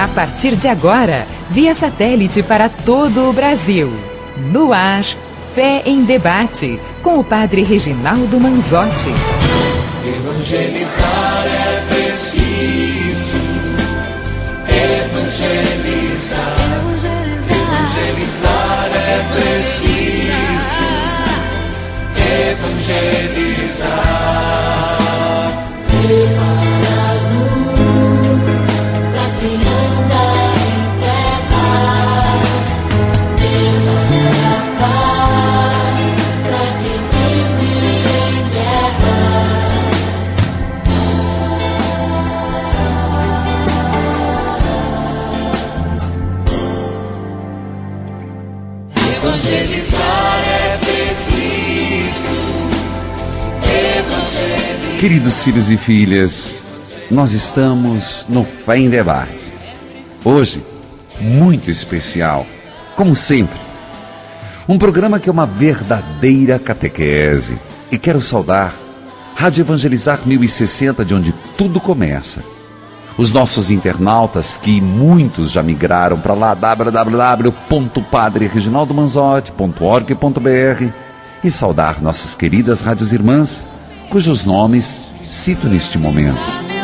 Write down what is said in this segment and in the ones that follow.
partir de agora, via satélite para todo o Brasil. No ar, Fé em Debate, com o Padre Reginaldo Manzotti. Evangelizar é preciso. Evangelizar. Evangelizar é preciso. Evangelizar. Queridos filhos e filhas, nós estamos no Fé em Debate. Hoje, muito especial, como sempre. Um programa que é uma verdadeira catequese. E quero saudar Rádio Evangelizar 1060, de onde tudo começa. Os nossos internautas, que muitos já migraram para lá, www.padrereginaldomanzotti.org.br, e saudar nossas queridas rádios irmãs, cujos nomes cito neste momento.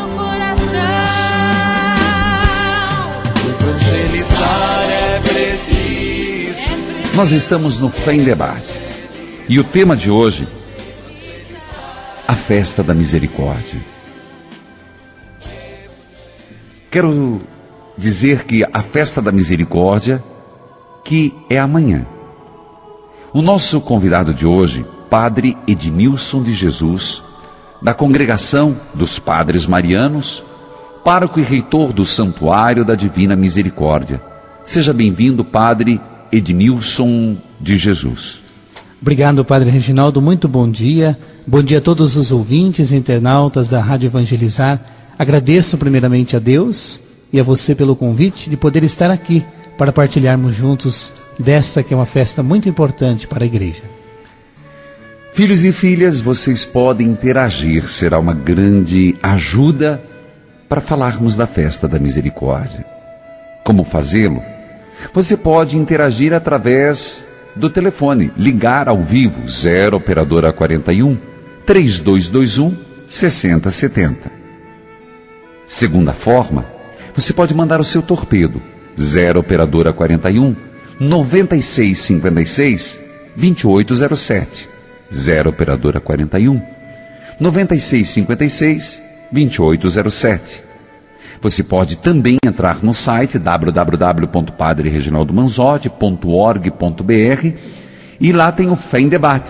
Nós estamos no Fé em Debate. E o tema de hoje, a Festa da Misericórdia. Quero dizer que a Festa da Misericórdia, que é amanhã. O nosso convidado de hoje, Padre Ednilson de Jesus, da Congregação dos Padres Marianos, pároco e reitor do Santuário da Divina Misericórdia. Seja bem-vindo, Padre Ednilson de Jesus. Obrigado, Padre Reginaldo, muito bom dia. Bom dia a todos os ouvintes e internautas da Rádio Evangelizar. Agradeço primeiramente a Deus e a você pelo convite de poder estar aqui para partilharmos juntos desta que é uma festa muito importante para a Igreja. Filhos e filhas, vocês podem interagir, será uma grande ajuda para falarmos da Festa da Misericórdia. Como fazê-lo? Você pode interagir através do telefone, ligar ao vivo, 0 operadora 41 3221 6070. Segunda forma, você pode mandar o seu torpedo, 0 operadora 41 9656 2807. 0 operadora 41 9656 2807. Você pode também entrar no site www.padrereginaldomanzotti.org.br e lá tem o Fé em Debate.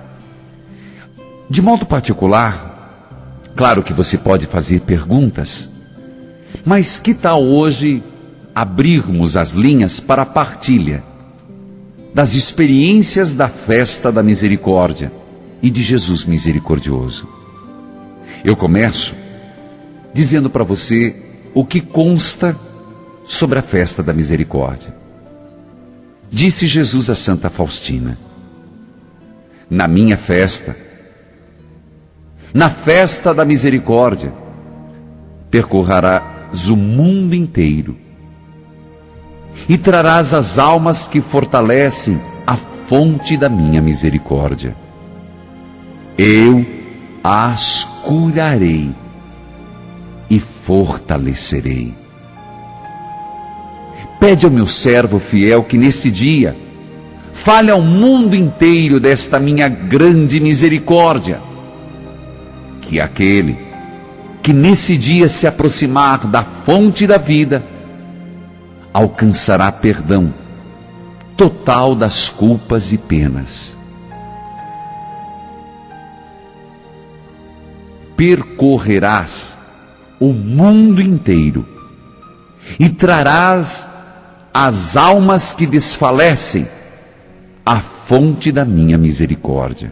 De modo particular, claro que você pode fazer perguntas, mas que tal hoje abrirmos as linhas para a partilha das experiências da Festa da Misericórdia e de Jesus misericordioso? Eu começo dizendo para você o que consta sobre a Festa da Misericórdia. Disse Jesus a Santa Faustina: na minha festa, na Festa da Misericórdia, percorrerás o mundo inteiro e trarás as almas que fortalecem a fonte da minha misericórdia. Eu as curarei e fortalecerei. Pede ao meu servo fiel que neste dia fale ao mundo inteiro desta minha grande misericórdia, que aquele que nesse dia se aproximar da fonte da vida alcançará perdão total das culpas e penas. Percorrerás o mundo inteiro e trarás as almas que desfalecem à fonte da minha misericórdia.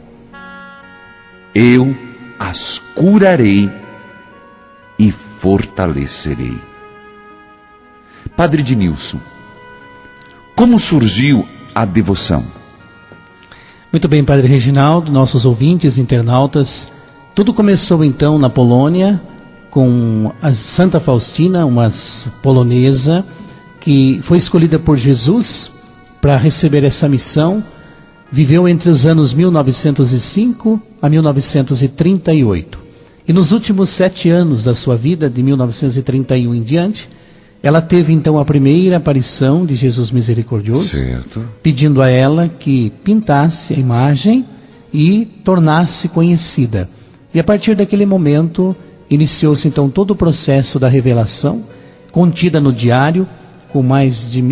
Eu as curarei e fortalecerei. Padre Ednilson, como surgiu a devoção? Muito bem, Padre Reginaldo, nossos ouvintes, internautas. Tudo começou então na Polônia, com a Santa Faustina, uma polonesa, que foi escolhida por Jesus para receber essa missão. Viveu entre os anos 1905 a 1938. E nos últimos 7 anos da sua vida, de 1931 em diante, ela teve então a primeira aparição de Jesus Misericordioso, Certo. pedindo a ela que pintasse a imagem e tornasse conhecida. E a partir daquele momento, iniciou-se então todo o processo da revelação, contida no diário, com mais de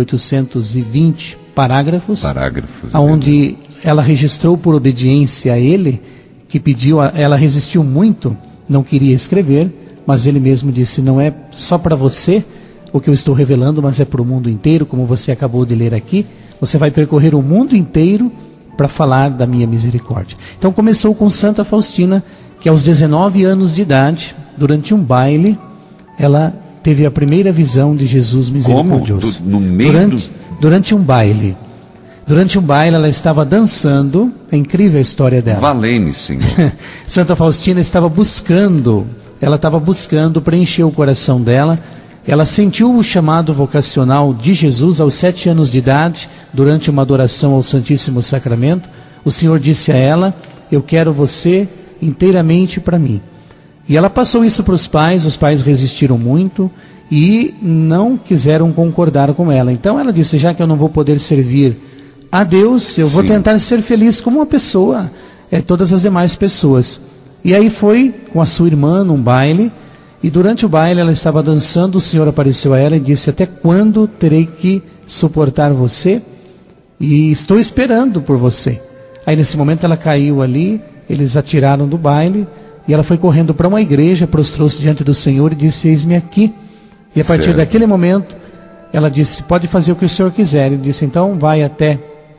1820 parágrafos, onde ela registrou por obediência a ele, que pediu, ela resistiu muito, não queria escrever, mas ele mesmo disse: não é só para você o que eu estou revelando, mas é para o mundo inteiro, como você acabou de ler aqui. Você vai percorrer o mundo inteiro para falar da minha misericórdia. Então começou com Santa Faustina, que aos 19 anos de idade, durante um baile, ela teve a primeira visão de Jesus Misericordioso. No meio durante um baile. Durante um baile ela estava dançando, é incrível a história dela. Valei-me, Senhor. Santa Faustina estava buscando preencher o coração dela. Ela sentiu o chamado vocacional de Jesus aos 7 anos de idade, durante uma adoração ao Santíssimo Sacramento. O Senhor disse a ela: eu quero você inteiramente para mim. E ela passou isso para os pais resistiram muito e não quiseram concordar com ela. Então ela disse: já que eu não vou poder servir a Deus, eu vou tentar ser feliz como uma pessoa, todas as demais pessoas. E aí foi com a sua irmã num baile, e durante o baile ela estava dançando, o Senhor apareceu a ela e disse: até quando terei que suportar você? E estou esperando por você. Aí nesse momento ela caiu ali, eles a tiraram do baile, e ela foi correndo para uma igreja, prostrou-se diante do Senhor e disse: eis-me aqui. E a partir daquele momento, ela disse: pode fazer o que o Senhor quiser. Ele disse: então vai até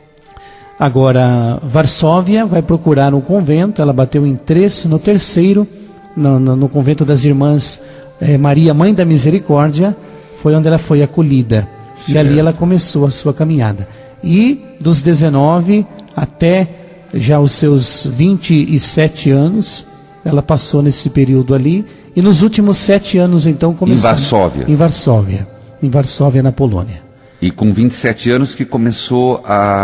agora Varsóvia, vai procurar um convento. Ela bateu em 3, no terceiro, no convento das Irmãs Maria, Mãe da Misericórdia, foi onde ela foi acolhida. E ali ela começou a sua caminhada. E dos 19 até já os seus 27 anos, ela passou nesse período ali, e nos últimos 7 anos então começou... Em Varsóvia, na Polônia. E com 27 anos que começaram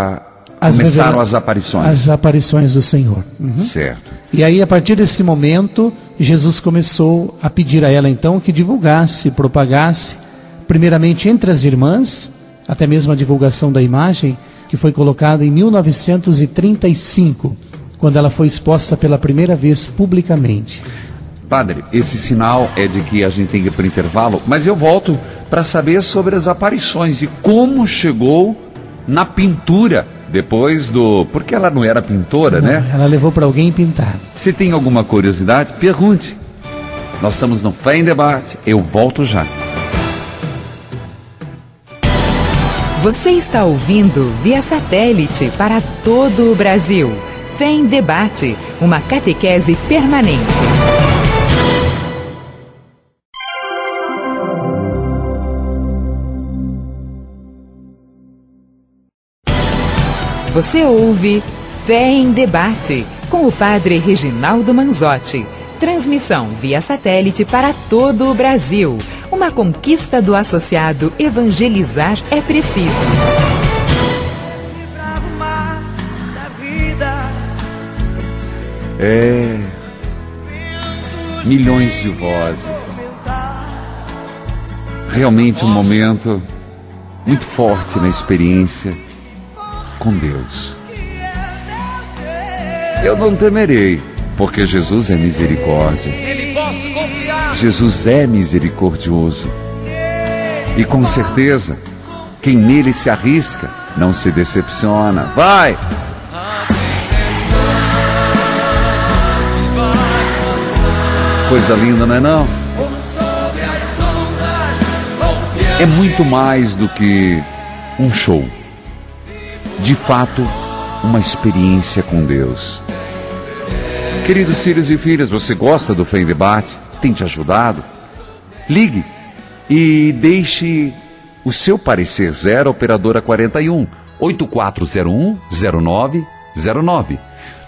as aparições. As aparições do Senhor. Uhum. Certo. E aí, a partir desse momento, Jesus começou a pedir a ela então que divulgasse, propagasse, primeiramente entre as irmãs, até mesmo a divulgação da imagem, que foi colocada em 1935, quando ela foi exposta pela primeira vez publicamente. Padre, esse sinal é de que a gente tem que ir para o intervalo, mas eu volto para saber sobre as aparições e como chegou na pintura, depois do... Porque ela não era pintora, né? Ela levou para alguém pintar. Se tem alguma curiosidade, pergunte. Nós estamos no Fé em Debate, eu volto já. Você está ouvindo via satélite para todo o Brasil. Fé em Debate, uma catequese permanente. Você ouve Fé em Debate, com o Padre Reginaldo Manzotti. Transmissão via satélite para todo o Brasil. Uma conquista do associado Evangelizar é Preciso. Milhões de vozes. Realmente um momento muito forte na experiência com Deus. Eu não temerei, porque Jesus é misericórdia. Jesus é misericordioso. E com certeza, quem nele se arrisca não se decepciona. Vai! Coisa linda, não é não? É muito mais do que um show. De fato, uma experiência com Deus. Queridos filhos e filhas, você gosta do Fé em Debate? Tem te ajudado? Ligue e deixe o seu parecer. 0 operadora 41 8401 0909.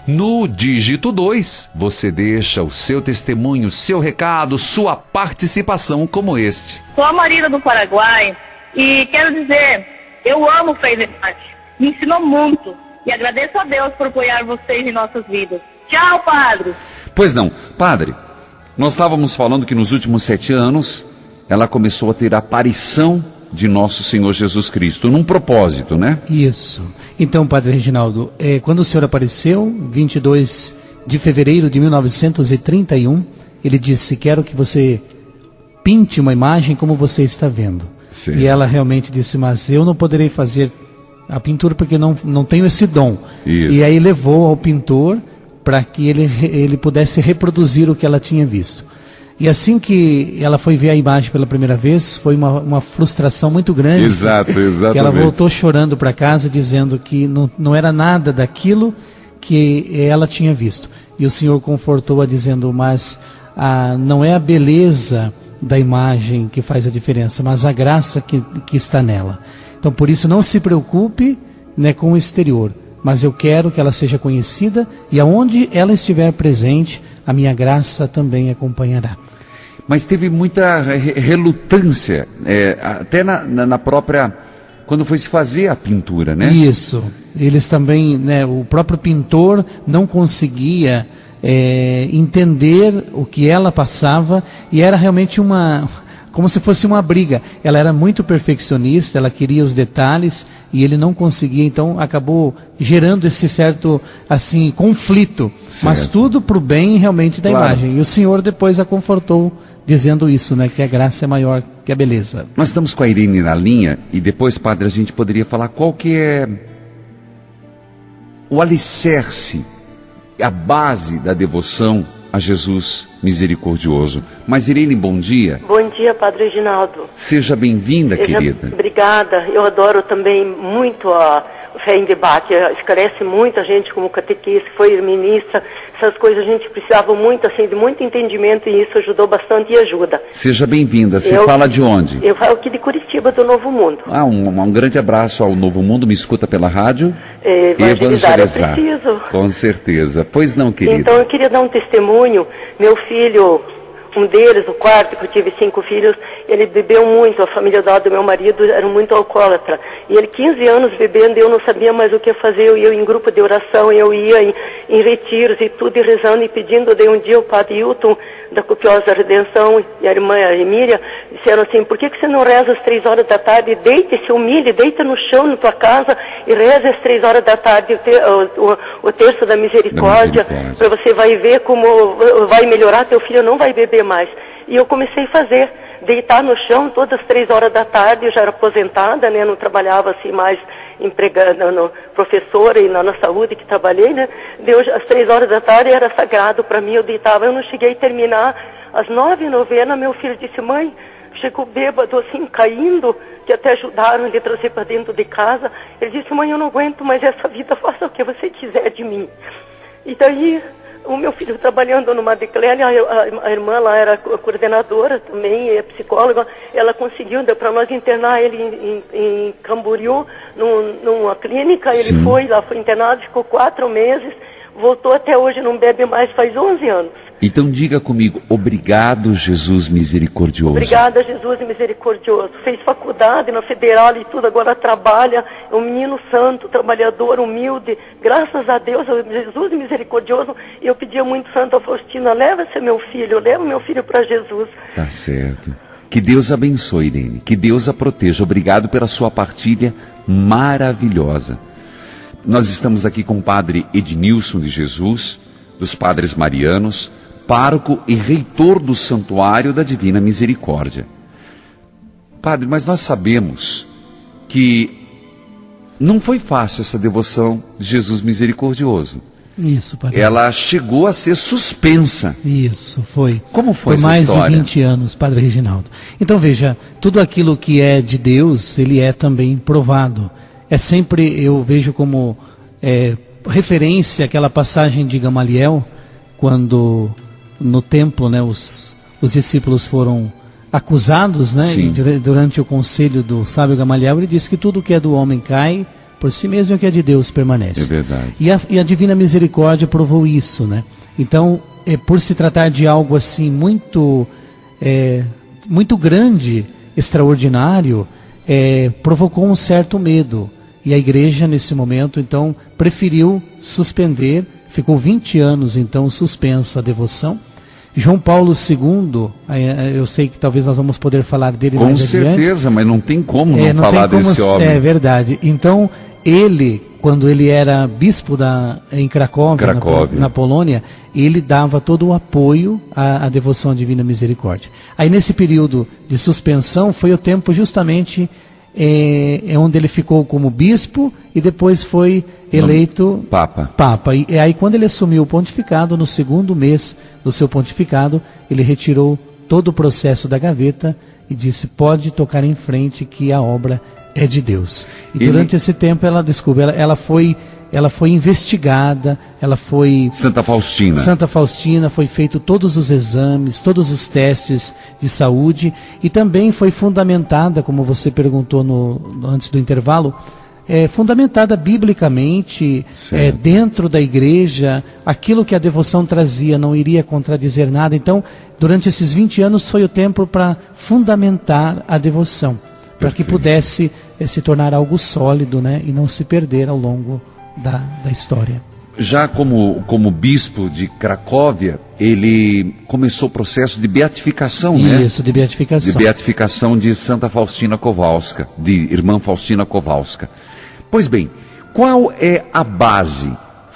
No dígito 2, você deixa o seu testemunho, seu recado, sua participação como este. Sou a Marina do Paraguai e quero dizer, eu amo Fé em Debate. Me ensinou muito e agradeço a Deus por apoiar vocês em nossas vidas. Tchau, padre. Pois não, padre, nós estávamos falando que nos últimos 7 anos ela começou a ter a aparição de nosso Senhor Jesus Cristo, num propósito, né? Isso. Então, padre Reginaldo, quando o senhor apareceu, 22 de fevereiro de 1931, ele disse, quero que você pinte uma imagem como você está vendo. Sim. E ela realmente disse, mas eu não poderei fazer a pintura porque não tenho esse dom. Isso. E aí levou ao pintor para que ele pudesse reproduzir o que ela tinha visto. E assim que ela foi ver a imagem pela primeira vez, foi uma frustração muito grande. Exato, exatamente. Que ela voltou chorando para casa, dizendo que não era nada daquilo que ela tinha visto. E o Senhor confortou-a dizendo, mas não é a beleza da imagem que faz a diferença, mas a graça que está nela. Então, por isso, não se preocupe, né, com o exterior, mas eu quero que ela seja conhecida e aonde ela estiver presente, a minha graça também acompanhará. Mas teve muita relutância, até na própria, quando foi se fazer a pintura, né? Isso. Eles também, né, o próprio pintor não conseguia entender o que ela passava, e era realmente como se fosse uma briga. Ela era muito perfeccionista, ela queria os detalhes e ele não conseguia, então acabou gerando esse certo, assim, conflito. Certo. Mas tudo para o bem realmente da Claro. imagem. E o Senhor depois a confortou dizendo isso, né, que a graça é maior que a beleza. Nós estamos com a Irene na linha e depois, padre, a gente poderia falar qual que é o alicerce, a base da devoção a Jesus misericordioso. Mas Irene, bom dia. Bom dia, padre Reginaldo. Seja bem-vinda, querida. Obrigada. Eu adoro também muito a Fé em Debate. Esclarece muito a gente como catequista, foi ministra. Essas coisas a gente precisava muito, assim, de muito entendimento e isso ajudou bastante e ajuda. Seja bem-vinda. Você fala de onde? Eu falo aqui de Curitiba, do Novo Mundo. Um grande abraço ao Novo Mundo. Me escuta pela rádio. Evangelizar é preciso. Com certeza. Pois não, querida. Então eu queria dar um testemunho. Meu filho, um deles, o quarto, que eu tive 5 filhos, ele bebeu muito, a família do meu marido era muito alcoólatra. E ele, 15 anos bebendo, eu não sabia mais o que fazer, eu ia em grupo de oração, eu ia em retiros e tudo, e rezando e pedindo. Daí um dia o padre Hilton, da Copiosa Redenção, e a irmã Emília, disseram assim, por que você não reza às 3 horas da tarde, deita e se humilhe, deita no chão na tua casa e reza às 3 horas da tarde o terço da misericórdia, para você vai ver como vai melhorar, teu filho não vai beber mais. E eu comecei a fazer, deitar no chão todas as 3 horas da tarde. Eu já era aposentada, né, não trabalhava assim mais empregada, professora e na saúde que trabalhei, né. Deus, às 3 horas da tarde era sagrado para mim, eu deitava, eu não cheguei a terminar. Às 9h, meu filho disse, mãe, chegou bêbado assim, caindo, que até ajudaram ele a trazer para dentro de casa. Ele disse, mãe, eu não aguento mais essa vida, faça o que você quiser de mim. E daí, o meu filho trabalhando numa Declele, a irmã lá era coordenadora também, é psicóloga, ela conseguiu, deu para nós internar ele em Camboriú, numa clínica. Ele Sim. foi lá, foi internado, ficou 4 meses, voltou até hoje, não bebe mais, faz 11 anos. Então diga comigo, obrigado, Jesus misericordioso. Obrigada, Jesus misericordioso. Fez faculdade na Federal e tudo, agora trabalha, é um menino santo, trabalhador, humilde. Graças a Deus, Jesus misericordioso. E eu pedia muito, Santa Faustina, leva esse meu filho para Jesus. Tá certo. Que Deus abençoe, Irene. Que Deus a proteja. Obrigado pela sua partilha maravilhosa. Nós estamos aqui com o padre Ednilson de Jesus, dos Padres Marianos, pároco e reitor do Santuário da Divina Misericórdia. Padre, mas nós sabemos que não foi fácil essa devoção de Jesus misericordioso. Isso, padre. Ela chegou a ser suspensa. Isso, foi. Como foi essa mais história? de 20 anos, padre Reginaldo. Então veja, tudo aquilo que é de Deus, ele é também provado. É sempre, eu vejo como referência aquela passagem de Gamaliel, quando no templo, né, os discípulos foram acusados, né, Sim. e durante o conselho do sábio Gamaliel, ele disse que tudo que é do homem cai, por si mesmo e o que é de Deus permanece. É verdade. E a Divina Misericórdia provou isso, né? Então, por se tratar de algo assim muito grande, extraordinário, provocou um certo medo. E a igreja, nesse momento, então, preferiu suspender, ficou 20 anos, então, suspensa a devoção. João Paulo II, eu sei que talvez nós vamos poder falar dele mais adiante. Com certeza, mas não tem como não falar desse homem. É verdade. Então, ele, quando ele era bispo em Cracóvia. Na Polônia, ele dava todo o apoio à devoção à Divina Misericórdia. Aí, nesse período de suspensão, foi o tempo justamente onde ele ficou como bispo e depois foi eleito Papa. E aí, quando ele assumiu o pontificado, no segundo mês do seu pontificado, ele retirou todo o processo da gaveta e disse: pode tocar em frente que a obra é de Deus. E durante esse tempo ela foi investigada, ela foi... Santa Faustina, foi feito todos os exames, todos os testes de saúde, e também foi fundamentada, como você perguntou antes do intervalo, fundamentada biblicamente, dentro da igreja, aquilo que a devoção trazia não iria contradizer nada. Então, durante esses 20 anos foi o tempo para fundamentar a devoção, para que pudesse se tornar algo sólido, né, e não se perder ao longo da história. Já como bispo de Cracóvia, ele começou o processo de beatificação, né? Isso, de beatificação. De beatificação de Santa Faustina Kowalska, de Irmã Faustina Kowalska. Pois bem, qual é a base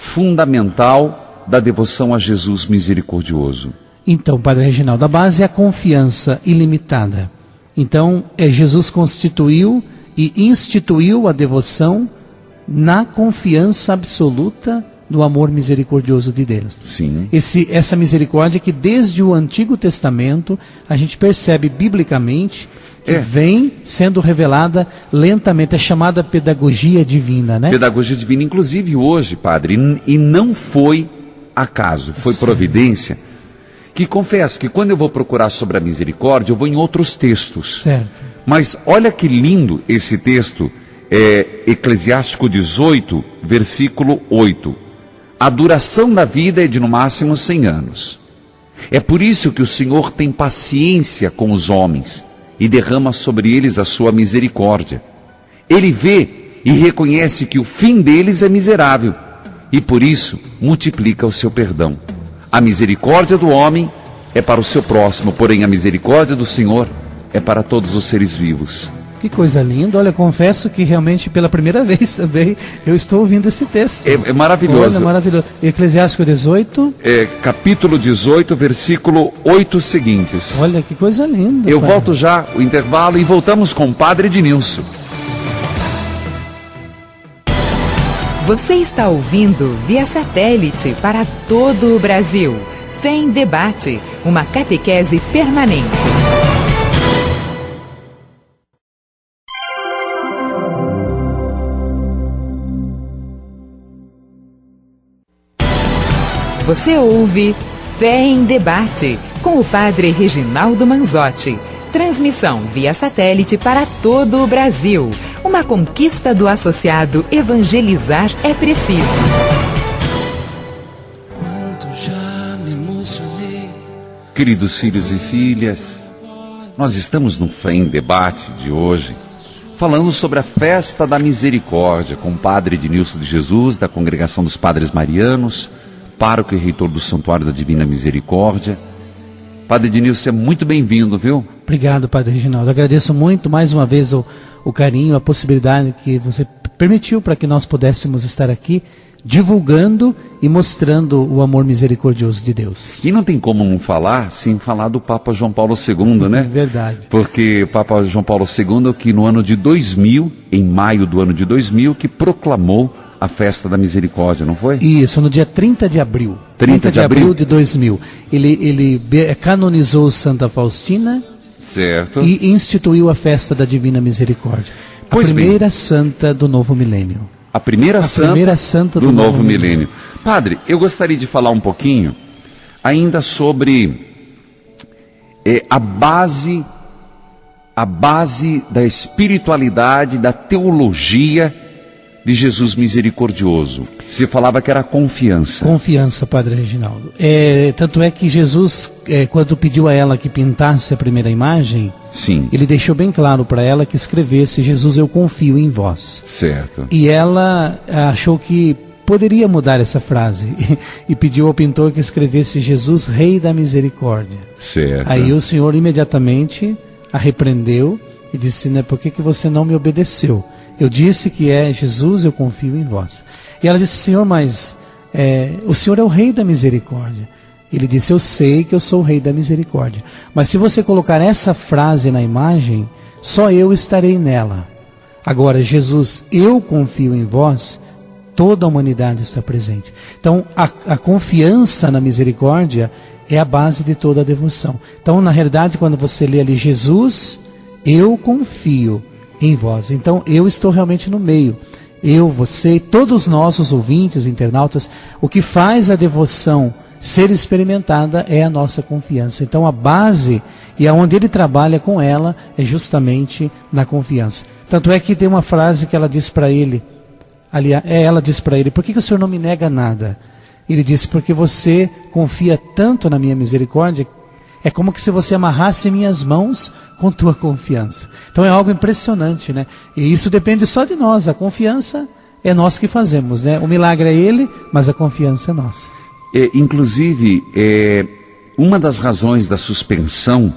fundamental da devoção a Jesus misericordioso? Então, Padre Reginaldo, a base é a confiança ilimitada. Então, Jesus constituiu e instituiu a devoção na confiança absoluta no amor misericordioso de Deus. Sim. Essa misericórdia que desde o Antigo Testamento a gente percebe biblicamente que vem sendo revelada lentamente, é chamada pedagogia divina, né? Pedagogia divina, inclusive hoje, padre, e não foi acaso, foi providência, que confesso que quando eu vou procurar sobre a misericórdia, eu vou em outros textos. Certo. Mas olha que lindo esse texto, Eclesiástico 18, versículo 8. A duração da vida é de no máximo 100 anos. É por isso que o Senhor tem paciência com os homens e derrama sobre eles a sua misericórdia. Ele vê e reconhece que o fim deles é miserável e por isso multiplica o seu perdão. A misericórdia do homem é para o seu próximo, porém a misericórdia do Senhor é para todos os seres vivos. Que coisa linda, olha, confesso que realmente pela primeira vez também eu estou ouvindo esse texto. É maravilhoso. Olha, maravilhoso. Eclesiástico 18. Capítulo 18, versículo 8 seguintes. Olha, que coisa linda. Eu volto já, o intervalo, e voltamos com o Padre Ednilson. Você está ouvindo via satélite para todo o Brasil. Fé em Debate, uma catequese permanente. Você ouve Fé em Debate, com o Padre Reginaldo Manzotti. Transmissão via satélite para todo o Brasil. Uma conquista do associado Evangelizar é Preciso. Queridos filhos e filhas, nós estamos no Fé em Debate de hoje, falando sobre a festa da misericórdia, com o Padre Ednilson de Jesus, da Congregação dos Padres Marianos, pároco e reitor do Santuário da Divina Misericórdia. Padre Ednilson, é muito bem-vindo, viu? Obrigado, Padre Reginaldo. Agradeço muito, mais uma vez, o carinho, a possibilidade que você permitiu para que nós pudéssemos estar aqui, divulgando e mostrando o amor misericordioso de Deus. E não tem como não falar sem falar do Papa João Paulo II, né? Verdade. Porque o Papa João Paulo II, que no ano de 2000, em maio do ano de 2000, que proclamou a festa da misericórdia, não foi? Isso, no dia 30 de abril. 30 de abril de 2000. Ele canonizou Santa Faustina. Certo. E instituiu a festa da Divina Misericórdia. Pois a primeira santa do novo milênio. A primeira santa do novo milênio. Padre, eu gostaria de falar um pouquinho ainda sobre a base da espiritualidade, da teologia de Jesus misericordioso? Se falava que era confiança. Confiança, Padre Reginaldo. Tanto é que Jesus, quando pediu a ela que pintasse a primeira imagem, Sim. ele deixou bem claro para ela que escrevesse: Jesus, eu confio em vós. Certo. E ela achou que poderia mudar essa frase e pediu ao pintor que escrevesse: Jesus, Rei da Misericórdia. Certo. Aí o Senhor imediatamente a repreendeu e disse, né, por que você não me obedeceu? Eu disse que é Jesus, eu confio em vós. E ela disse, Senhor, mas o Senhor é o Rei da Misericórdia. Ele disse, eu sei que eu sou o Rei da Misericórdia, mas se você colocar essa frase na imagem, só eu estarei nela. Agora, Jesus, eu confio em vós, toda a humanidade está presente. Então, a confiança na misericórdia é a base de toda a devoção. Então, na realidade, quando você lê ali, Jesus, eu confio em vós. Então, eu estou realmente no meio. Eu, você, todos nós, os ouvintes, internautas, o que faz a devoção ser experimentada é a nossa confiança. Então, a base e aonde ele trabalha com ela é justamente na confiança. Tanto é que tem uma frase que ela diz para ele, aliás, ela diz para ele, por que o Senhor não me nega nada? Ele disse, porque você confia tanto na minha misericórdia, é como que se você amarrasse minhas mãos com tua confiança. Então é algo impressionante, né? E isso depende só de nós, a confiança é nós que fazemos, né? O milagre é ele, mas a confiança é nossa. Inclusive, uma das razões da suspensão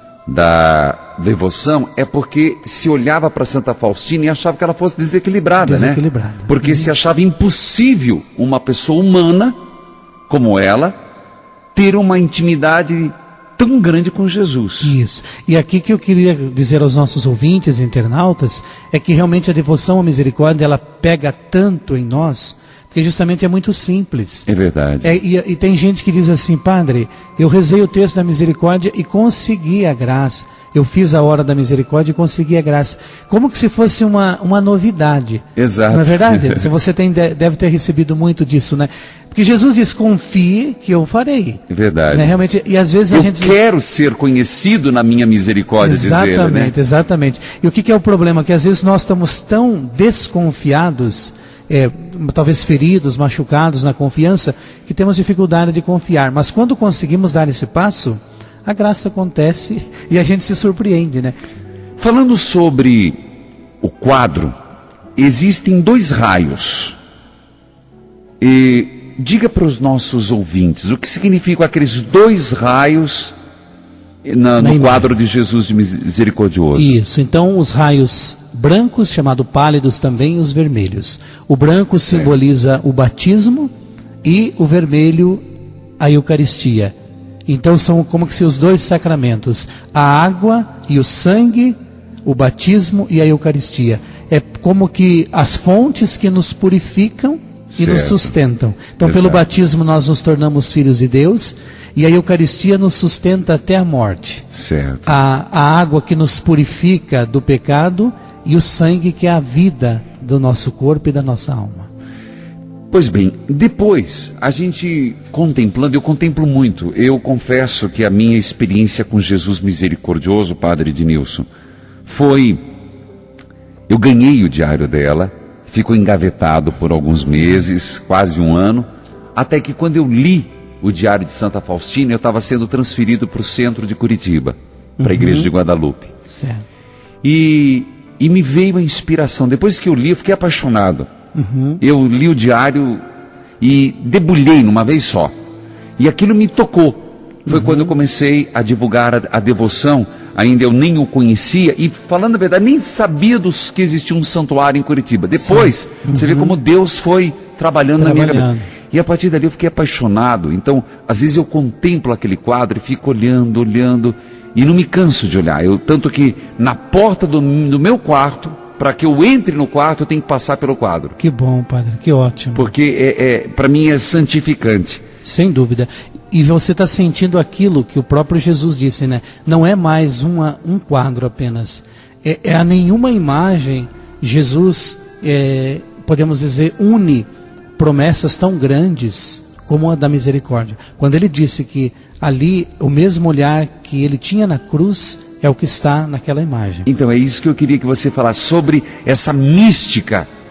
da devoção é porque se olhava para Santa Faustina e achava que ela fosse desequilibrada, né? Porque se achava impossível uma pessoa humana como ela ter uma intimidade tão grande com Jesus. Isso. E aqui que eu queria dizer aos nossos ouvintes, internautas, é que realmente a devoção à misericórdia, ela pega tanto em nós, porque justamente é muito simples. É verdade. E tem gente que diz assim, padre, eu rezei o texto da misericórdia e consegui a graça. Eu fiz a hora da misericórdia e consegui a graça. Como que se fosse uma novidade. Exato. Não é verdade? Você deve ter recebido muito disso, né? Porque Jesus diz, confie que eu farei. É verdade. Né? Realmente, e às vezes eu a gente... quero ser conhecido na minha misericórdia, exatamente, diz ele, né? Exatamente. E o que é o problema? Que às vezes nós estamos tão desconfiados, talvez feridos, machucados na confiança, que temos dificuldade de confiar. Mas quando conseguimos dar esse passo, a graça acontece e a gente se surpreende, né? Falando sobre o quadro, existem 2 raios. E diga para os nossos ouvintes o que significam aqueles 2 raios no quadro de Jesus de misericordioso. Isso, então os raios brancos, chamados pálidos também, os vermelhos. O branco simboliza o batismo e o vermelho a Eucaristia. Então são como que se os 2 sacramentos, a água e o sangue, o batismo e a Eucaristia. É como que as fontes que nos purificam e nos sustentam. Então pelo batismo nós nos tornamos filhos de Deus e a Eucaristia nos sustenta até a morte. Certo. A água que nos purifica do pecado e o sangue que é a vida do nosso corpo e da nossa alma. Pois bem, depois, a gente contemplando, eu contemplo muito. Eu confesso que a minha experiência com Jesus misericordioso, Padre Ednilson, foi... Eu ganhei o diário dela, ficou engavetado por alguns meses, quase 1 ano, até que quando eu li o diário de Santa Faustina, eu estava sendo transferido para o centro de Curitiba, para a igreja de Guadalupe. Certo. E me veio a inspiração. Depois que eu li, eu fiquei apaixonado. Eu li o diário e debulhei numa vez só. E aquilo me tocou. Foi quando eu comecei a divulgar a devoção. Ainda eu nem o conhecia. E falando a verdade, nem sabia que existia um santuário em Curitiba. Depois, você vê como Deus foi trabalhando na minha cabeça. E a partir dali eu fiquei apaixonado. Então, às vezes eu contemplo aquele quadro e fico olhando. E não me canso de olhar. Tanto que na porta do meu quarto, para que eu entre no quarto, eu tenho que passar pelo quadro. Que bom, padre, que ótimo. Porque para mim é santificante. Sem dúvida. E você está sentindo aquilo que o próprio Jesus disse, né? Não é mais um quadro apenas. A nenhuma imagem, Jesus, podemos dizer, une promessas tão grandes como a da misericórdia. Quando ele disse que ali o mesmo olhar que ele tinha na cruz é o que está naquela imagem. Então é isso que eu queria que você falasse sobre essa mística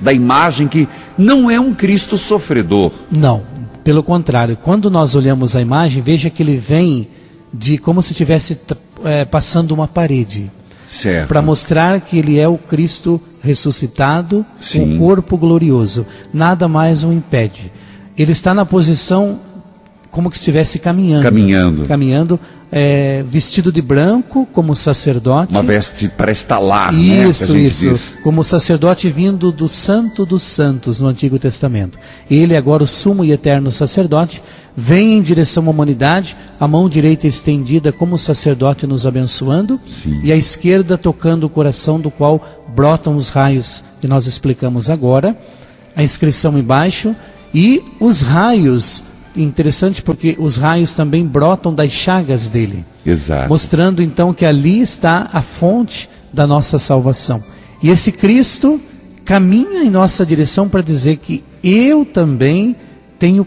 da imagem que não é um Cristo sofredor. Não, pelo contrário. Quando nós olhamos a imagem, veja que ele vem de como se estivesse passando uma parede. Certo. Para mostrar que ele é o Cristo ressuscitado, Sim. o corpo glorioso. Nada mais o impede. Ele está na posição como que estivesse caminhando, vestido de branco como sacerdote. Uma veste para estalar, né? Isso, diz. Como sacerdote vindo do Santo dos Santos no Antigo Testamento. Ele agora o sumo e eterno sacerdote vem em direção à humanidade, a mão direita estendida como sacerdote nos abençoando. Sim. E a esquerda tocando o coração do qual brotam os raios que nós explicamos agora. A inscrição embaixo e os raios. Interessante porque os raios também brotam das chagas dele. Exato. Mostrando então que ali está a fonte da nossa salvação. E esse Cristo caminha em nossa direção para dizer que eu também tenho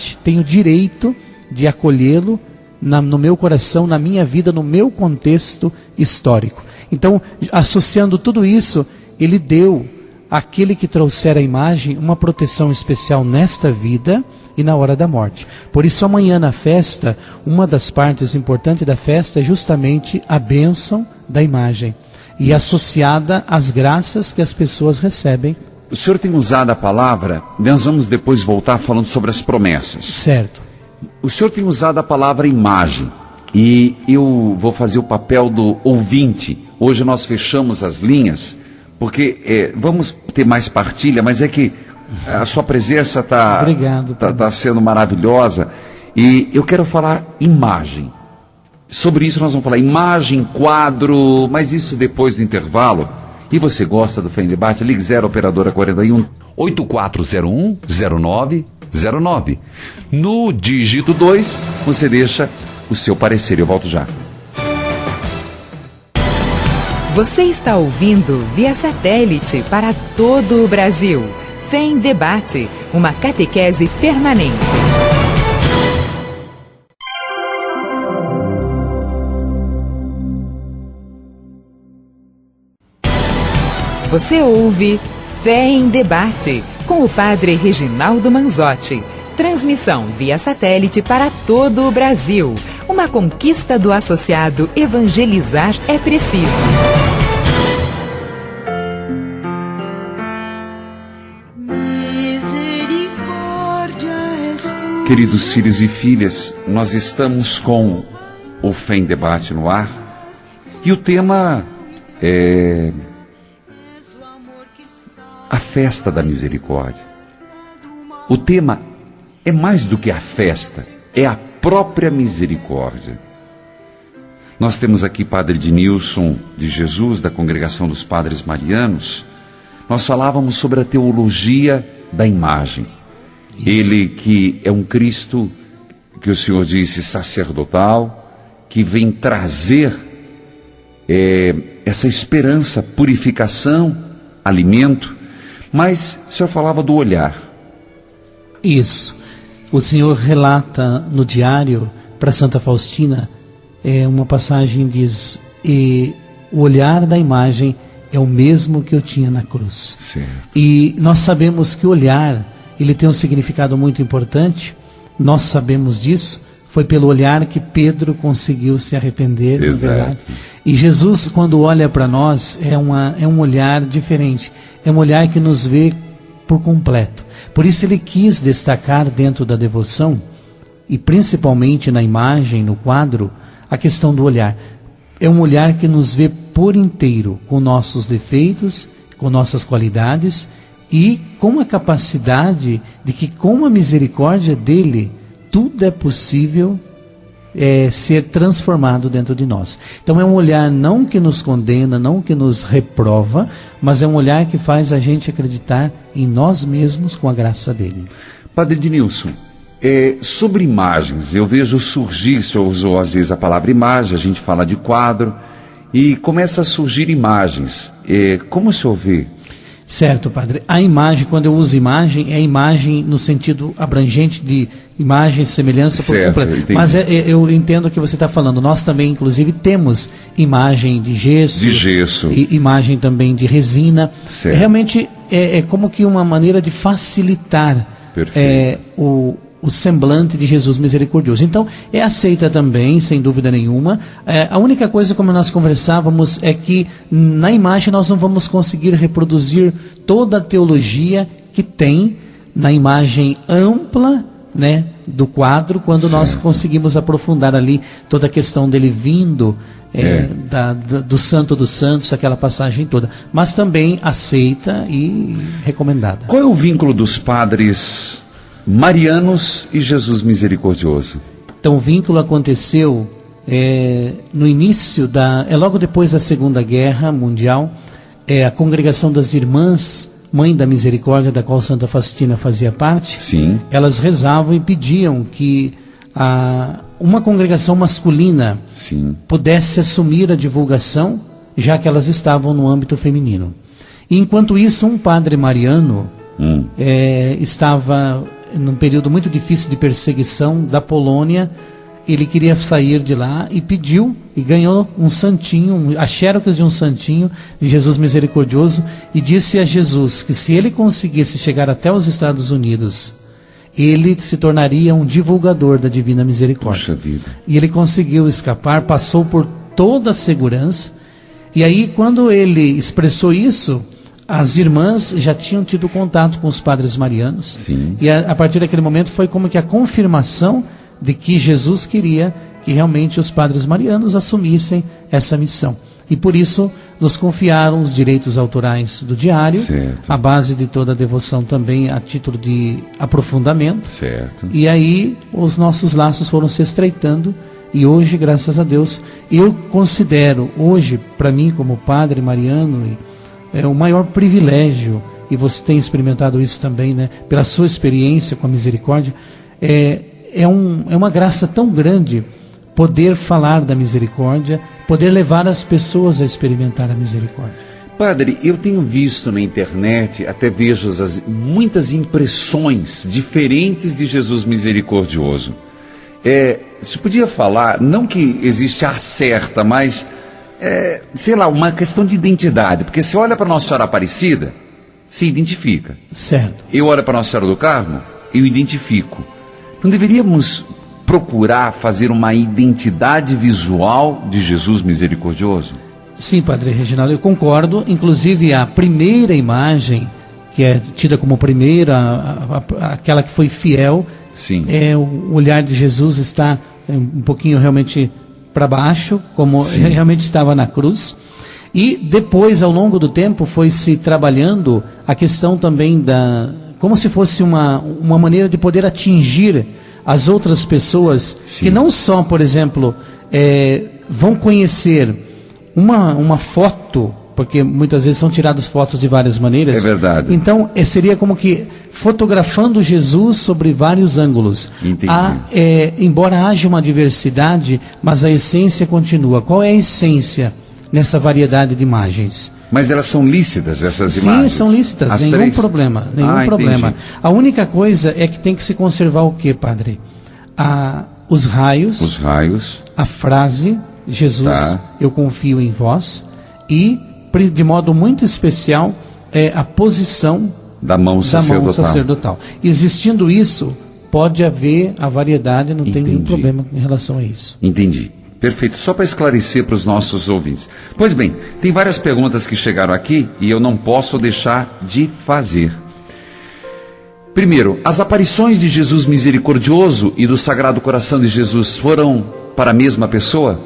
direito de acolhê-lo no meu coração, na minha vida, no meu contexto histórico. Então, associando tudo isso, ele deu àquele que trouxer a imagem uma proteção especial nesta vida e na hora da morte. Por isso amanhã na festa, uma das partes importantes da festa é justamente a bênção da imagem e associada às graças que as pessoas recebem. O senhor tem usado a palavra, nós vamos depois voltar falando sobre as promessas. Certo. O senhor tem usado a palavra imagem e eu vou fazer o papel do ouvinte. Hoje nós fechamos as linhas porque vamos ter mais partilha, mas é que a sua presença está sendo maravilhosa e eu quero falar imagem. Sobre isso nós vamos falar imagem, quadro, mas isso depois do intervalo. E você gosta do Fé em Debate? Ligue 0 operadora 41 8401-0909. No dígito 2 você deixa o seu parecer. Eu volto já. Você está ouvindo via satélite para todo o Brasil. Fé em Debate, uma catequese permanente. Você ouve Fé em Debate, com o Padre Reginaldo Manzotti. Transmissão via satélite para todo o Brasil. Uma conquista do associado Evangelizar é Preciso. Queridos filhos e filhas, nós estamos com o Fé em Debate no ar e o tema é a festa da misericórdia. O tema é mais do que a festa, é a própria misericórdia. Nós temos aqui Padre Ednilson de Jesus, da Congregação dos Padres Marianos. Nós falávamos sobre a teologia da imagem. Ele que é um Cristo, que o Senhor disse, sacerdotal, que vem trazer essa esperança, purificação, alimento. Mas o Senhor falava do olhar. Isso. O Senhor relata no diário para Santa Faustina, uma passagem diz, e o olhar da imagem é o mesmo que eu tinha na cruz. Certo. E nós sabemos que o olhar, ele tem um significado muito importante. Nós sabemos disso. Foi pelo olhar que Pedro conseguiu se arrepender. Exato. Na verdade. E Jesus, quando olha para nós, é um olhar diferente. É um olhar que nos vê por completo. Por isso ele quis destacar dentro da devoção, e principalmente na imagem, no quadro, a questão do olhar. É um olhar que nos vê por inteiro, com nossos defeitos, com nossas qualidades, e com a capacidade de que com a misericórdia dele, tudo é possível ser transformado dentro de nós. Então é um olhar não que nos condena, não que nos reprova, mas é um olhar que faz a gente acreditar em nós mesmos com a graça dele. Padre Ednilson, sobre imagens, eu vejo surgir, o senhor usou às vezes a palavra imagem, a gente fala de quadro, e começa a surgir imagens. Como o senhor vê? Certo, padre. A imagem, quando eu uso imagem, é imagem no sentido abrangente de imagem, semelhança por completo. Mas eu entendo o que você está falando. Nós também, inclusive, temos imagem de gesso. De gesso. E imagem também de resina. Certo. Realmente, é como que uma maneira de facilitar o semblante de Jesus misericordioso. Então, é aceita também, sem dúvida nenhuma. A única coisa, como nós conversávamos, é que na imagem nós não vamos conseguir reproduzir toda a teologia que tem na imagem ampla, né, do quadro, quando nós conseguimos aprofundar ali toda a questão dele vindo do Santo dos Santos, aquela passagem toda. Mas também aceita e recomendada. Qual é o vínculo dos padres marianos e Jesus misericordioso? Então o vínculo aconteceu no início logo depois da Segunda Guerra Mundial. A Congregação das Irmãs Mãe da Misericórdia, da qual Santa Faustina fazia parte, sim, elas rezavam e pediam que uma congregação masculina pudesse assumir a divulgação, já que elas estavam no âmbito feminino. E enquanto isso, um padre mariano estava num período muito difícil de perseguição da Polônia. Ele queria sair de lá e pediu e ganhou um santinho, a xerox de um santinho de Jesus misericordioso, e disse a Jesus que se ele conseguisse chegar até os Estados Unidos, ele se tornaria um divulgador da Divina Misericórdia. Puxa vida. E ele conseguiu escapar, passou por toda a segurança, e aí quando ele expressou isso, as irmãs já tinham tido contato com os padres marianos. Sim. E a partir daquele momento foi como que a confirmação de que Jesus queria que realmente os padres marianos assumissem essa missão. E por isso nos confiaram os direitos autorais do diário, a base de toda a devoção também a título de aprofundamento. Certo. E aí os nossos laços foram se estreitando, e hoje, graças a Deus, eu considero hoje, para mim como padre mariano, o maior privilégio, e você tem experimentado isso também, né, pela sua experiência com a misericórdia, é uma graça tão grande poder falar da misericórdia, poder levar as pessoas a experimentar a misericórdia. Padre, eu tenho visto na internet, até vejo muitas impressões diferentes de Jesus misericordioso. Você podia falar, não que existe a certa, mas, sei lá, uma questão de identidade, porque você olha para Nossa Senhora Aparecida, se identifica. Certo. Eu olho para Nossa Senhora do Carmo, eu identifico. Não deveríamos procurar fazer uma identidade visual de Jesus misericordioso? Sim, Padre Reginaldo, eu concordo. Inclusive a primeira imagem, que é tida como primeira, aquela que foi fiel, sim, o olhar de Jesus está um pouquinho realmente para baixo, como realmente estava na cruz. E depois, ao longo do tempo, foi se trabalhando a questão também como se fosse uma maneira de poder atingir as outras pessoas, que não só, por exemplo, vão conhecer uma foto, porque muitas vezes são tiradas fotos de várias maneiras. É verdade. Então, seria como que fotografando Jesus sobre vários ângulos. Entendi. Embora haja uma diversidade, mas a essência continua. Qual é a essência nessa variedade de imagens? Mas elas são lícitas, essas imagens? Sim, são lícitas, As nenhum três? problema. Entendi. A única coisa é que tem que se conservar o que, Padre? Os raios, a frase, Jesus, eu confio em vós, e, de modo muito especial, a posição da mão sacerdotal. Existindo isso, pode haver a variedade, não tem nenhum problema em relação a isso. Entendi. Perfeito, só para esclarecer para os nossos ouvintes. Pois bem, tem várias perguntas que chegaram aqui e eu não posso deixar de fazer. Primeiro, as aparições de Jesus misericordioso e do Sagrado Coração de Jesus foram para a mesma pessoa?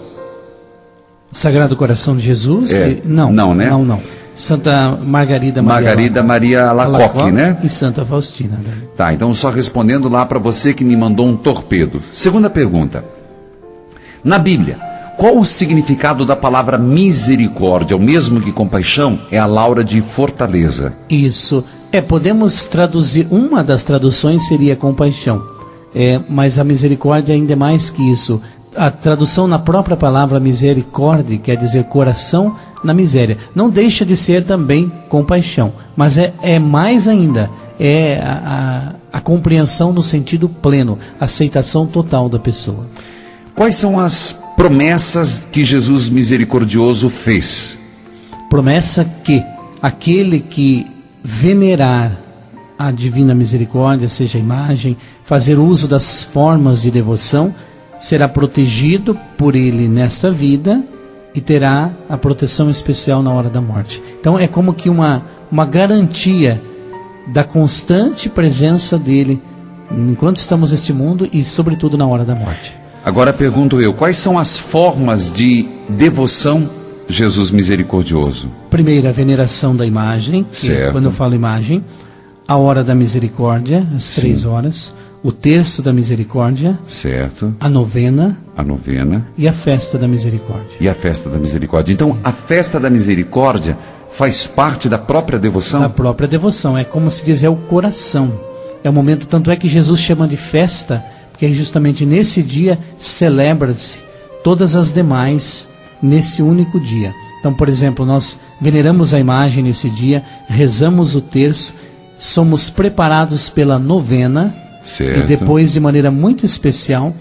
O Sagrado Coração de Jesus? Não, né? Não. Santa Margarida Maria Alacoque, né? E Santa Faustina. Né? Tá, então só respondendo lá para você que me mandou um torpedo. Segunda pergunta. Na Bíblia, qual o significado da palavra misericórdia? O mesmo que compaixão é a Laura de Fortaleza. Isso. Podemos traduzir, uma das traduções seria compaixão. Mas a misericórdia ainda é mais que isso. A tradução na própria palavra misericórdia quer dizer coração na miséria. Não deixa de ser também compaixão, mas é mais ainda. A compreensão no sentido pleno, aceitação total da pessoa. Quais são as promessas que Jesus misericordioso fez? Promessa que aquele que venerar a Divina Misericórdia, seja a imagem, fazer uso das formas de devoção, será protegido por ele nesta vida e terá a proteção especial na hora da morte. Então é como que uma garantia da constante presença dele enquanto estamos neste mundo e sobretudo na hora da morte. Agora pergunto eu, quais são as formas de devoção Jesus misericordioso? Primeiro, a veneração da imagem, que quando eu falo imagem, a hora da misericórdia, as 3 horas, o terço da misericórdia, certo, a novena e a festa da misericórdia. E a festa da misericórdia. Então, a festa da misericórdia faz parte da própria devoção? Da própria devoção, é como se diz, é o coração. É o momento, tanto é que Jesus chama de festa, porque justamente nesse dia celebra-se todas as demais nesse único dia. Então, por exemplo, nós veneramos a imagem nesse dia, rezamos o terço, somos preparados pela novena, certo, e depois, de maneira muito especial,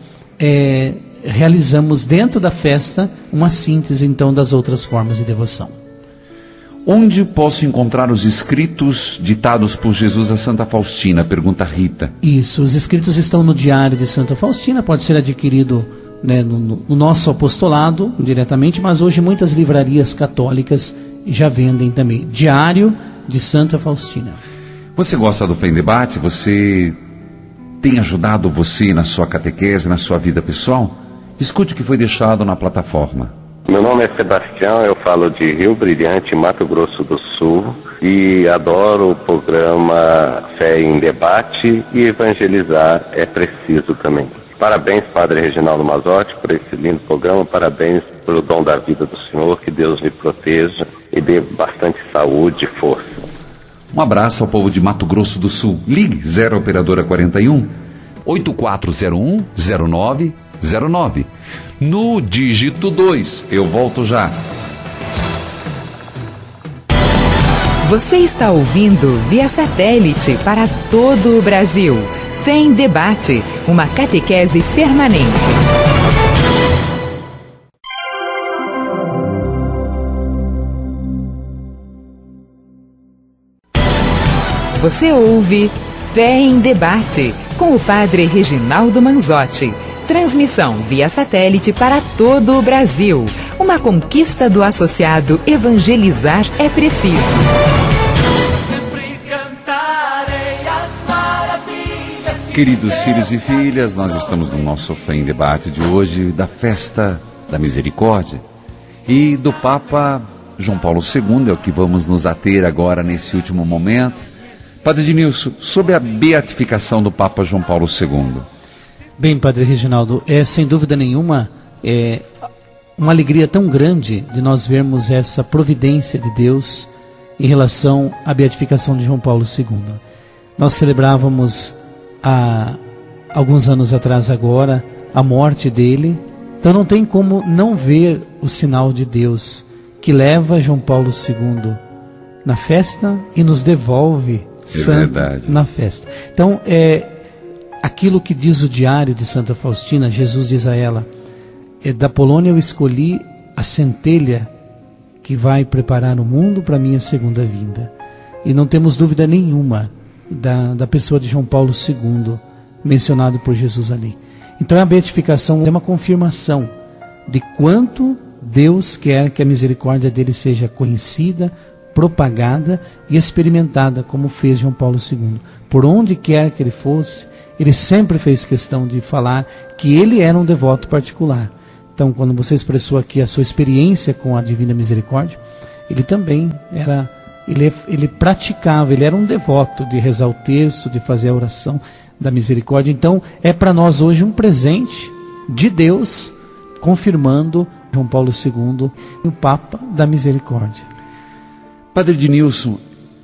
realizamos dentro da festa uma síntese então das outras formas de devoção. Onde posso encontrar os escritos ditados por Jesus a Santa Faustina? Pergunta Rita. Isso, os escritos estão no Diário de Santa Faustina, pode ser adquirido, né, no nosso apostolado diretamente, mas hoje muitas livrarias católicas já vendem também. Diário de Santa Faustina. Você gosta do Fé em Debate? Você tem ajudado você na sua catequese, na sua vida pessoal? Escute o que foi deixado na plataforma. Meu nome é Sebastião, eu falo de Rio Brilhante, Mato Grosso do Sul, e adoro o programa Fé em Debate, e evangelizar é preciso também. Parabéns, Padre Reginaldo Manzotti, por esse lindo programa, parabéns pelo dom da vida do Senhor, que Deus lhe proteja e dê bastante saúde e força. Um abraço ao povo de Mato Grosso do Sul. Ligue 0 Operadora 41 8401 0909. No dígito 2. Eu volto já. Você está ouvindo via satélite para todo o Brasil. Fé em Debate, uma catequese permanente. Você ouve Fé em Debate, com o Padre Reginaldo Manzotti. Transmissão via satélite para todo o Brasil. Uma conquista do associado Evangelizar é Preciso. Sempre cantarei as maravilhas. Queridos filhos e filhas, nós estamos no nosso Fé em Debate de hoje, da Festa da Misericórdia. E do Papa João Paulo II, é o que vamos nos ater agora nesse último momento. Padre Ednilson, sobre a beatificação do Papa João Paulo II. Bem, Padre Reginaldo, sem dúvida nenhuma, uma alegria tão grande de nós vermos essa providência de Deus em relação à beatificação de João Paulo II. Nós celebrávamos há alguns anos atrás agora a morte dele, então não tem como não ver o sinal de Deus que leva João Paulo II na festa e nos devolve santo na festa. Então, aquilo que diz o Diário de Santa Faustina, Jesus diz a ela, da Polônia eu escolhi a centelha que vai preparar o mundo para a minha segunda vinda. E não temos dúvida nenhuma da pessoa de João Paulo II, mencionado por Jesus ali. Então a beatificação é uma confirmação de quanto Deus quer que a misericórdia dele seja conhecida, propagada e experimentada, como fez João Paulo II. Por onde quer que ele fosse, ele sempre fez questão de falar que ele era um devoto particular. Então, quando você expressou aqui a sua experiência com a Divina Misericórdia, ele também era, ele praticava, ele era um devoto de rezar o terço, de fazer a oração da misericórdia. Então, é para nós hoje um presente de Deus, confirmando João Paulo II, o Papa da Misericórdia. Padre Ednilson,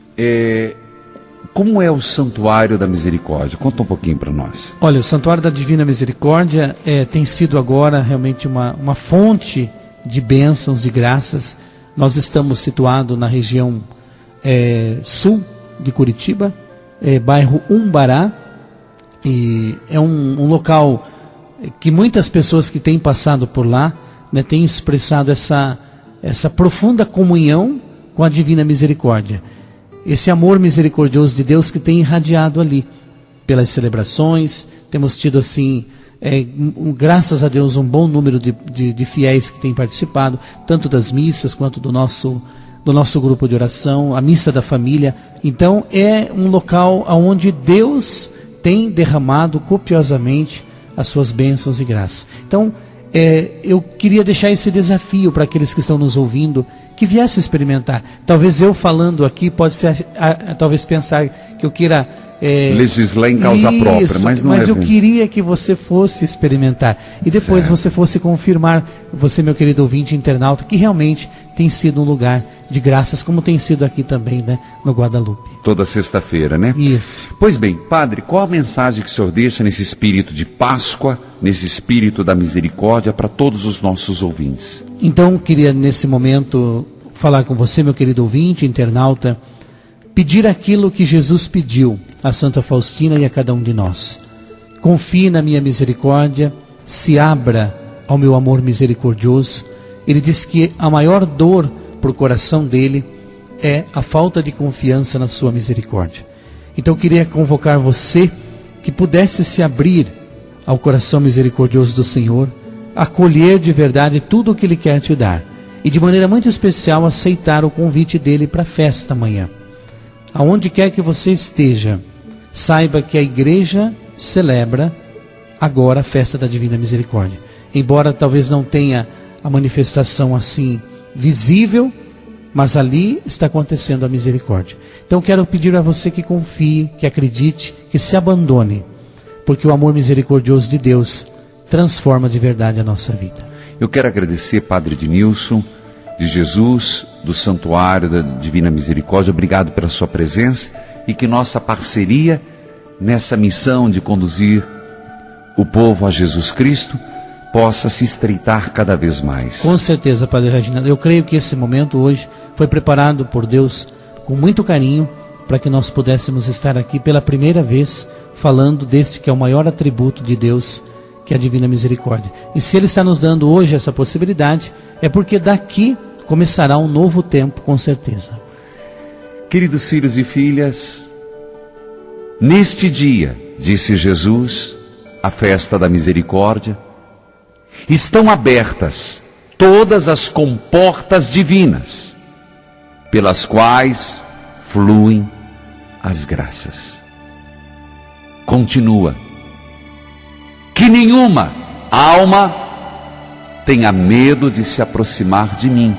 como é o Santuário da Misericórdia? Conta um pouquinho para nós. Olha, o Santuário da Divina Misericórdia tem sido agora realmente uma fonte de bênçãos, de graças. Nós estamos situados na região sul de Curitiba, bairro Umbará, e é um local que muitas pessoas que têm passado por lá, né, têm expressado essa profunda comunhão com a Divina Misericórdia. esse amor misericordioso de Deus que tem irradiado ali, pelas celebrações. Temos tido assim, graças a Deus, um bom número de fiéis que têm participado, tanto das missas quanto do nosso grupo de oração, a missa da família. Então é um local onde Deus tem derramado copiosamente as suas bênçãos e graças. Então eu queria deixar esse desafio para aqueles que estão nos ouvindo, que viessem experimentar. Talvez eu falando aqui, pode ser talvez pensar que eu queira legislar em causa própria, mas não mas eu queria que você fosse experimentar e depois você fosse confirmar, você, meu querido ouvinte internauta, que realmente tem sido um lugar de graças, como tem sido aqui também, né, no Guadalupe. Toda sexta-feira, né? Isso. Pois bem, padre, qual a mensagem que o senhor deixa nesse espírito de Páscoa, nesse espírito da misericórdia para todos os nossos ouvintes? Então, queria nesse momento falar com você, meu querido ouvinte, internauta, pedir aquilo que Jesus pediu a Santa Faustina e a cada um de nós. Confie na minha misericórdia, se abra ao meu amor misericordioso. Ele diz que a maior dor para o coração dele é a falta de confiança na sua misericórdia. Então eu queria convocar você que pudesse se abrir ao coração misericordioso do Senhor, acolher de verdade tudo o que Ele quer te dar e de maneira muito especial aceitar o convite dele para a festa amanhã. Aonde quer que você esteja, saiba que a igreja celebra agora a festa da Divina Misericórdia. Embora talvez não tenha a manifestação assim visível, mas ali está acontecendo a misericórdia. Então quero pedir a você que confie, que acredite, que se abandone, porque o amor misericordioso de Deus transforma de verdade a nossa vida. Eu quero agradecer, Padre Ednilson, de Jesus, do Santuário da Divina Misericórdia. Obrigado pela sua presença e que nossa parceria nessa missão de conduzir o povo a Jesus Cristo possa se estreitar cada vez mais. Com certeza, Padre Reginaldo. Eu creio que esse momento hoje foi preparado por Deus com muito carinho para que nós pudéssemos estar aqui pela primeira vez falando deste que é o maior atributo de Deus, que é a Divina Misericórdia. E se Ele está nos dando hoje essa possibilidade, é porque daqui começará um novo tempo, com certeza. Queridos filhos e filhas, neste dia, disse Jesus, a festa da misericórdia, estão abertas todas as comportas divinas, pelas quais fluem as graças. Continua. Que nenhuma alma tenha medo de se aproximar de mim,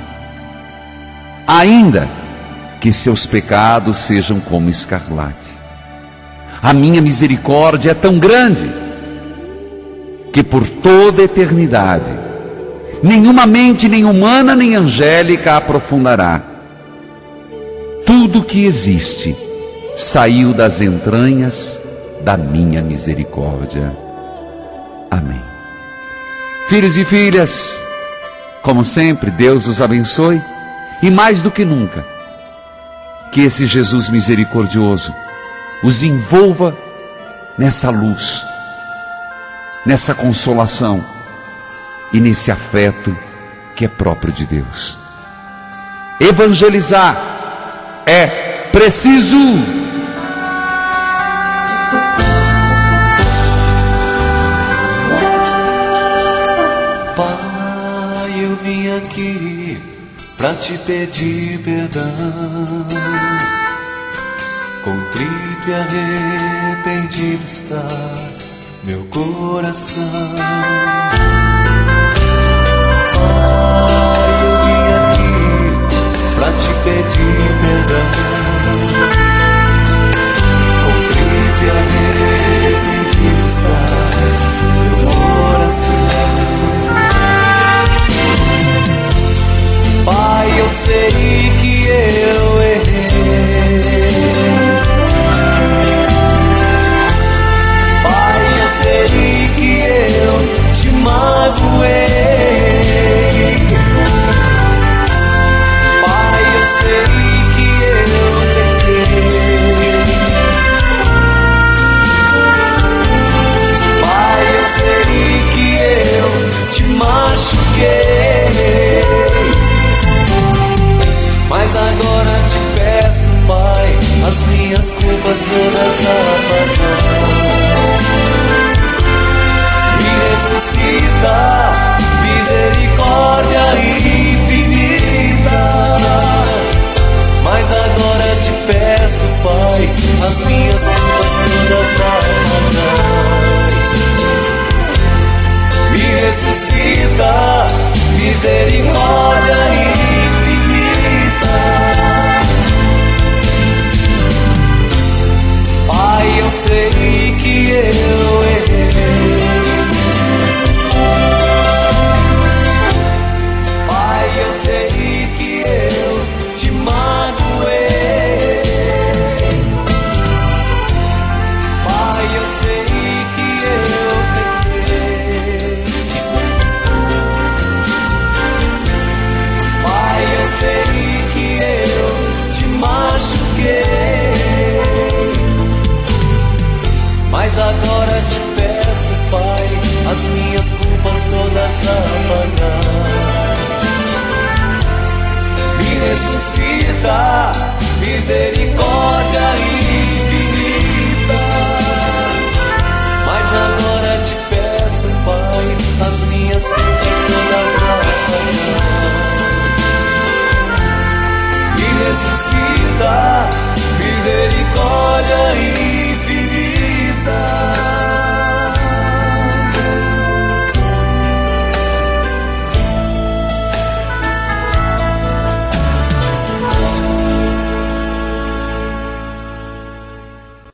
ainda que seus pecados sejam como escarlate. A minha misericórdia é tão grande que por toda a eternidade nenhuma mente, nem humana, nem angélica aprofundará. Tudo que existe saiu das entranhas da minha misericórdia. Amém. Filhos e filhas, como sempre, Deus os abençoe e mais do que nunca, que esse Jesus misericordioso os envolva nessa luz, nessa consolação e nesse afeto que é próprio de Deus. Evangelizar é preciso. Pai, eu vim aqui pra te pedir perdão. Contrito e arrependido está meu coração. Pai, eu vim aqui pra te pedir perdão. Contrito e arrependido estás meu coração. Pai, eu sei que eu errei. Pai, eu sei que eu te culpas todas apagar. Me ressuscita, misericórdia infinita. Mas agora te peço, Pai, as minhas culpas todas apagar. Me ressuscita, misericórdia infinita. Pai, eu sei que eu errei. Pai, eu sei que eu te magoei. Pai, eu sei que eu pequei. Pai, eu sei que eu te machuquei. Mas agora te peço, Pai, as minhas culpas todas apagar. Me ressuscita, misericórdia